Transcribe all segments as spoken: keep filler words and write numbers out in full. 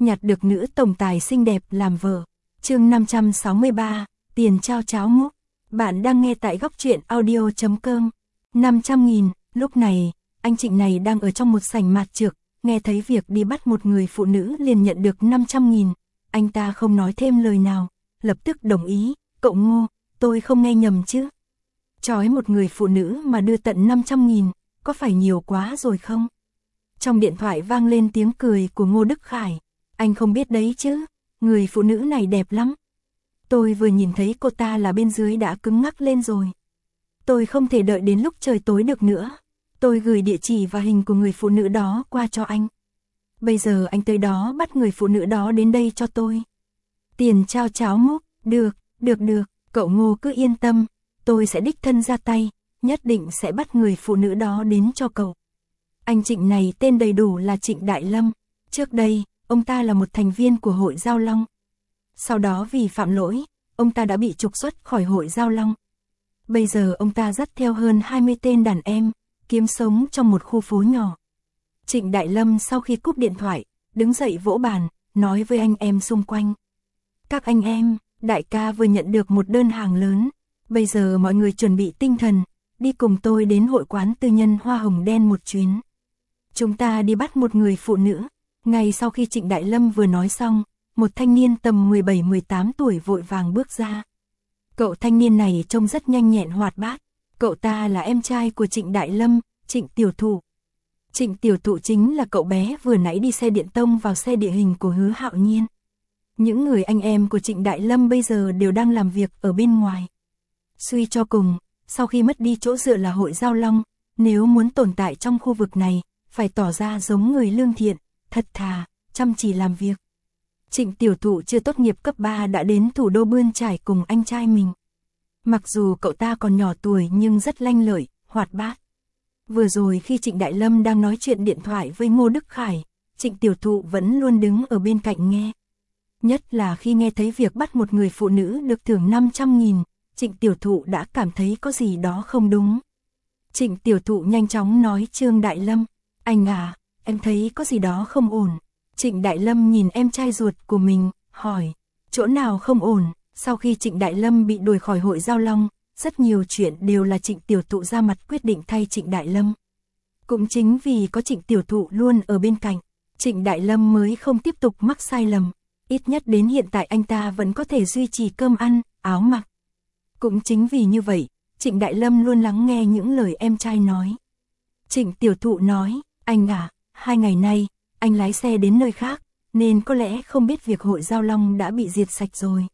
nhặt được nữ tổng tài xinh đẹp làm vợ. Chương năm trăm sáu mươi ba, tiền trao cháo múc. Bạn đang nghe tại góc truyện audio chấm com. năm trăm nghìn, lúc này, anh Trịnh này đang ở trong một sảnh mạt trược, nghe thấy việc đi bắt một người phụ nữ liền nhận được năm trăm nghìn. Anh ta không nói thêm lời nào, lập tức đồng ý, cậu Ngô, tôi không nghe nhầm chứ. Chói một người phụ nữ mà đưa tận năm trăm nghìn, có phải nhiều quá rồi không? Trong điện thoại vang lên tiếng cười của Ngô Đức Khải. Anh không biết đấy chứ, người phụ nữ này đẹp lắm. Tôi vừa nhìn thấy cô ta là bên dưới đã cứng ngắc lên rồi. Tôi không thể đợi đến lúc trời tối được nữa. Tôi gửi địa chỉ và hình của người phụ nữ đó qua cho anh. Bây giờ anh tới đó bắt người phụ nữ đó đến đây cho tôi. Tiền trao cháo múc, được, được được, cậu Ngô cứ yên tâm. Tôi sẽ đích thân ra tay, nhất định sẽ bắt người phụ nữ đó đến cho cậu. Anh Trịnh này tên đầy đủ là Trịnh Đại Lâm. Trước đây, ông ta là một thành viên của Hội Giao Long. Sau đó vì phạm lỗi, ông ta đã bị trục xuất khỏi Hội Giao Long. Bây giờ ông ta dắt theo hơn hai mươi tên đàn em, kiếm sống trong một khu phố nhỏ. Trịnh Đại Lâm sau khi cúp điện thoại, đứng dậy vỗ bàn, nói với anh em xung quanh. Các anh em, đại ca vừa nhận được một đơn hàng lớn. Bây giờ mọi người chuẩn bị tinh thần, đi cùng tôi đến hội quán tư nhân Hoa Hồng Đen một chuyến. Chúng ta đi bắt một người phụ nữ. Ngay sau khi Trịnh Đại Lâm vừa nói xong, một thanh niên tầm mười bảy mười tám tuổi vội vàng bước ra. Cậu thanh niên này trông rất nhanh nhẹn hoạt bát. Cậu ta là em trai của Trịnh Đại Lâm, Trịnh Tiểu Thụ. Trịnh Tiểu Thụ chính là cậu bé vừa nãy đi xe điện tông vào xe địa hình của Hứa Hạo Nhiên. Những người anh em của Trịnh Đại Lâm bây giờ đều đang làm việc ở bên ngoài. Suy cho cùng, sau khi mất đi chỗ dựa là Hội Giao Long, nếu muốn tồn tại trong khu vực này, phải tỏ ra giống người lương thiện, thật thà, chăm chỉ làm việc. Trịnh Tiểu Thụ chưa tốt nghiệp cấp ba đã đến thủ đô bươn trải cùng anh trai mình. Mặc dù cậu ta còn nhỏ tuổi nhưng rất lanh lợi, hoạt bát. Vừa rồi khi Trịnh Đại Lâm đang nói chuyện điện thoại với Ngô Đức Khải, Trịnh Tiểu Thụ vẫn luôn đứng ở bên cạnh nghe. Nhất là khi nghe thấy việc bắt một người phụ nữ được thưởng năm trăm nghìn, Trịnh Tiểu Thụ đã cảm thấy có gì đó không đúng. Trịnh Tiểu Thụ nhanh chóng nói Trương Đại Lâm, anh à, em thấy có gì đó không ổn. Trịnh Đại Lâm nhìn em trai ruột của mình, hỏi, chỗ nào không ổn? Sau khi Trịnh Đại Lâm bị đuổi khỏi Hội Giao Long, rất nhiều chuyện đều là Trịnh Tiểu Thụ ra mặt quyết định thay Trịnh Đại Lâm. Cũng chính vì có Trịnh Tiểu Thụ luôn ở bên cạnh, Trịnh Đại Lâm mới không tiếp tục mắc sai lầm. Ít nhất đến hiện tại anh ta vẫn có thể duy trì cơm ăn, áo mặc. Cũng chính vì như vậy, Trịnh Đại Lâm luôn lắng nghe những lời em trai nói. Trịnh Tiểu Thụ nói, anh à, hai ngày nay, anh lái xe đến nơi khác, nên có lẽ không biết việc Hội Giao Long đã bị diệt sạch rồi.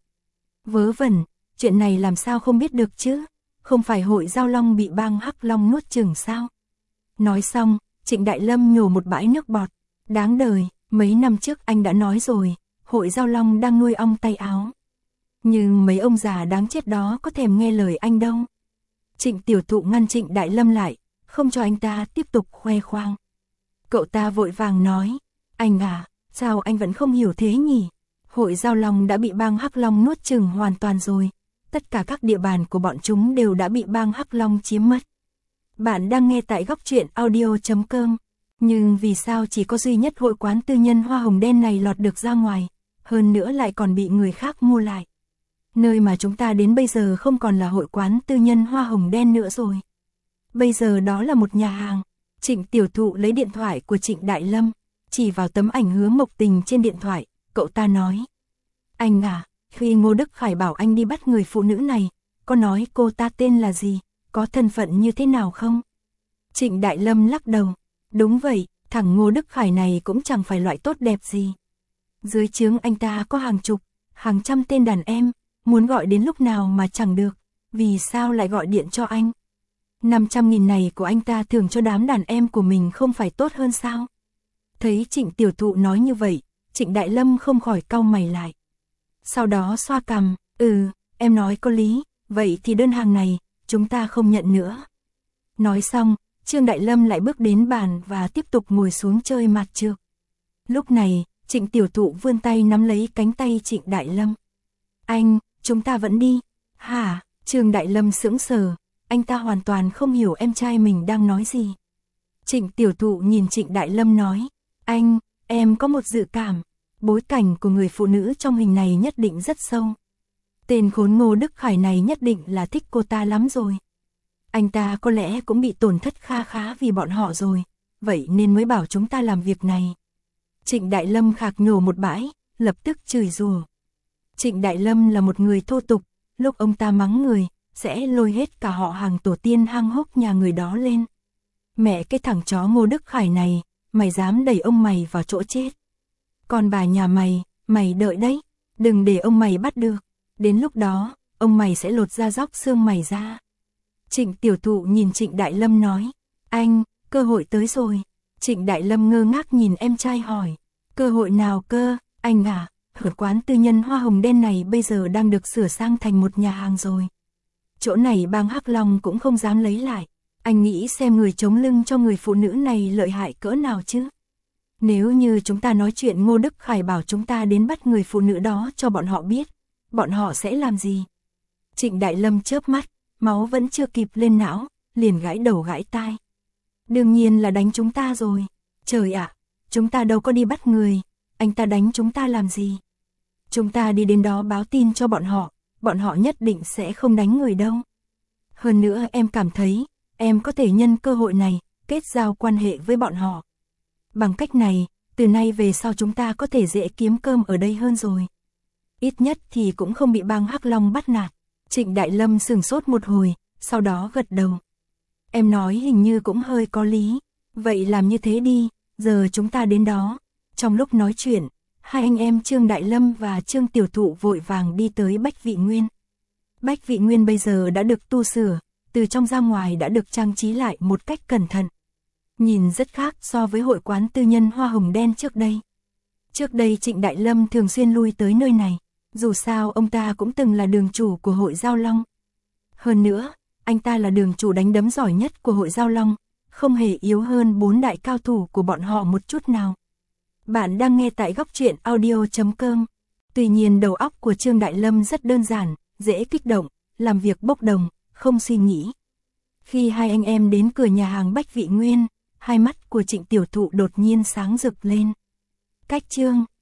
Vớ vẩn, chuyện này làm sao không biết được chứ, không phải Hội Giao Long bị bang Hắc Long nuốt chửng sao? Nói xong, Trịnh Đại Lâm nhổ một bãi nước bọt, đáng đời, mấy năm trước anh đã nói rồi, Hội Giao Long đang nuôi ong tay áo. Nhưng mấy ông già đáng chết đó có thèm nghe lời anh đâu. Trịnh Tiểu Thụ ngăn Trịnh Đại Lâm lại, không cho anh ta tiếp tục khoe khoang. Cậu ta vội vàng nói, anh à, sao anh vẫn không hiểu thế nhỉ? Hội Giao Long đã bị bang Hắc Long nuốt chửng hoàn toàn rồi. Tất cả các địa bàn của bọn chúng đều đã bị bang Hắc Long chiếm mất. Bạn đang nghe tại góc truyện audio chấm com. Nhưng vì sao chỉ có duy nhất hội quán tư nhân Hoa Hồng Đen này lọt được ra ngoài, hơn nữa lại còn bị người khác mua lại? Nơi mà chúng ta đến bây giờ không còn là hội quán tư nhân Hoa Hồng Đen nữa rồi. Bây giờ đó là một nhà hàng. Trịnh Tiểu Thụ lấy điện thoại của Trịnh Đại Lâm, chỉ vào tấm ảnh Hứa Mộc Tình trên điện thoại, cậu ta nói. Anh à, khi Ngô Đức Khải bảo anh đi bắt người phụ nữ này, có nói cô ta tên là gì, có thân phận như thế nào không? Trịnh Đại Lâm lắc đầu. Đúng vậy, thằng Ngô Đức Khải này cũng chẳng phải loại tốt đẹp gì. Dưới trướng anh ta có hàng chục, hàng trăm tên đàn em, muốn gọi đến lúc nào mà chẳng được, vì sao lại gọi điện cho anh? năm trăm nghìn này của anh ta thưởng cho đám đàn em của mình không phải tốt hơn sao? Thấy Trịnh Tiểu Thụ nói như vậy, Trịnh Đại Lâm không khỏi cau mày lại. Sau đó xoa cằm, ừ, em nói có lý, vậy thì đơn hàng này, chúng ta không nhận nữa. Nói xong, Trương Đại Lâm lại bước đến bàn và tiếp tục ngồi xuống chơi mạt trược. Lúc này, Trịnh Tiểu Thụ vươn tay nắm lấy cánh tay Trịnh Đại Lâm. Anh, chúng ta vẫn đi. Hả? Trương Đại Lâm sững sờ, anh ta hoàn toàn không hiểu em trai mình đang nói gì. Trịnh Tiểu Thụ nhìn Trịnh Đại Lâm nói, anh, em có một dự cảm. Bối cảnh của người phụ nữ trong hình này nhất định rất sâu. Tên khốn Ngô Đức Khải này nhất định là thích cô ta lắm rồi. Anh ta có lẽ cũng bị tổn thất kha khá vì bọn họ rồi, vậy nên mới bảo chúng ta làm việc này. Trịnh Đại Lâm khạc nhổ một bãi, lập tức chửi rủa. Trịnh Đại Lâm là một người thô tục, lúc ông ta mắng người, sẽ lôi hết cả họ hàng tổ tiên hang hốc nhà người đó lên. Mẹ cái thằng chó Ngô Đức Khải này, mày dám đẩy ông mày vào chỗ chết. Còn bà nhà mày, mày đợi đấy, đừng để ông mày bắt được. Đến lúc đó, ông mày sẽ lột da róc xương mày ra. Trịnh Tiểu Thụ nhìn Trịnh Đại Lâm nói, anh, cơ hội tới rồi. Trịnh Đại Lâm ngơ ngác nhìn em trai hỏi, cơ hội nào cơ, anh à, ở quán tư nhân hoa hồng đen này bây giờ đang được sửa sang thành một nhà hàng rồi. Chỗ này bang Hắc Long cũng không dám lấy lại. Anh nghĩ xem người chống lưng cho người phụ nữ này lợi hại cỡ nào chứ. Nếu như chúng ta nói chuyện Ngô Đức Khải bảo chúng ta đến bắt người phụ nữ đó cho bọn họ biết, bọn họ sẽ làm gì? Trịnh Đại Lâm chớp mắt, máu vẫn chưa kịp lên não, liền gãi đầu gãi tai. Đương nhiên là đánh chúng ta rồi. Trời ạ, chúng ta đâu có đi bắt người, anh ta đánh chúng ta làm gì? Chúng ta đi đến đó báo tin cho bọn họ, bọn họ nhất định sẽ không đánh người đâu. Hơn nữa em cảm thấy, em có thể nhân cơ hội này, kết giao quan hệ với bọn họ. Bằng cách này, từ nay về sau chúng ta có thể dễ kiếm cơm ở đây hơn rồi. Ít nhất thì cũng không bị bang Hắc Long bắt nạt. Trịnh Đại Lâm sửng sốt một hồi, sau đó gật đầu. Em nói hình như cũng hơi có lý. Vậy làm như thế đi, giờ chúng ta đến đó. Trong lúc nói chuyện, hai anh em Trương Đại Lâm và Trương Tiểu Thụ vội vàng đi tới Bách Vị Nguyên. Bách Vị Nguyên bây giờ đã được tu sửa, từ trong ra ngoài đã được trang trí lại một cách cẩn thận. Nhìn rất khác so với hội quán tư nhân hoa hồng đen trước đây. Trước đây Trịnh Đại Lâm thường xuyên lui tới nơi này, dù sao ông ta cũng từng là đường chủ của hội Giao Long. Hơn nữa, anh ta là đường chủ đánh đấm giỏi nhất của hội Giao Long, không hề yếu hơn bốn đại cao thủ của bọn họ một chút nào. Bạn đang nghe tại góc truyện audio chấm com. Tuy nhiên đầu óc của Trương Đại Lâm rất đơn giản, dễ kích động, làm việc bốc đồng, không suy nghĩ. Khi hai anh em đến cửa nhà hàng Bách Vị Nguyên, hai mắt của Trịnh Tiểu Thụ đột nhiên sáng rực lên. Cách Trương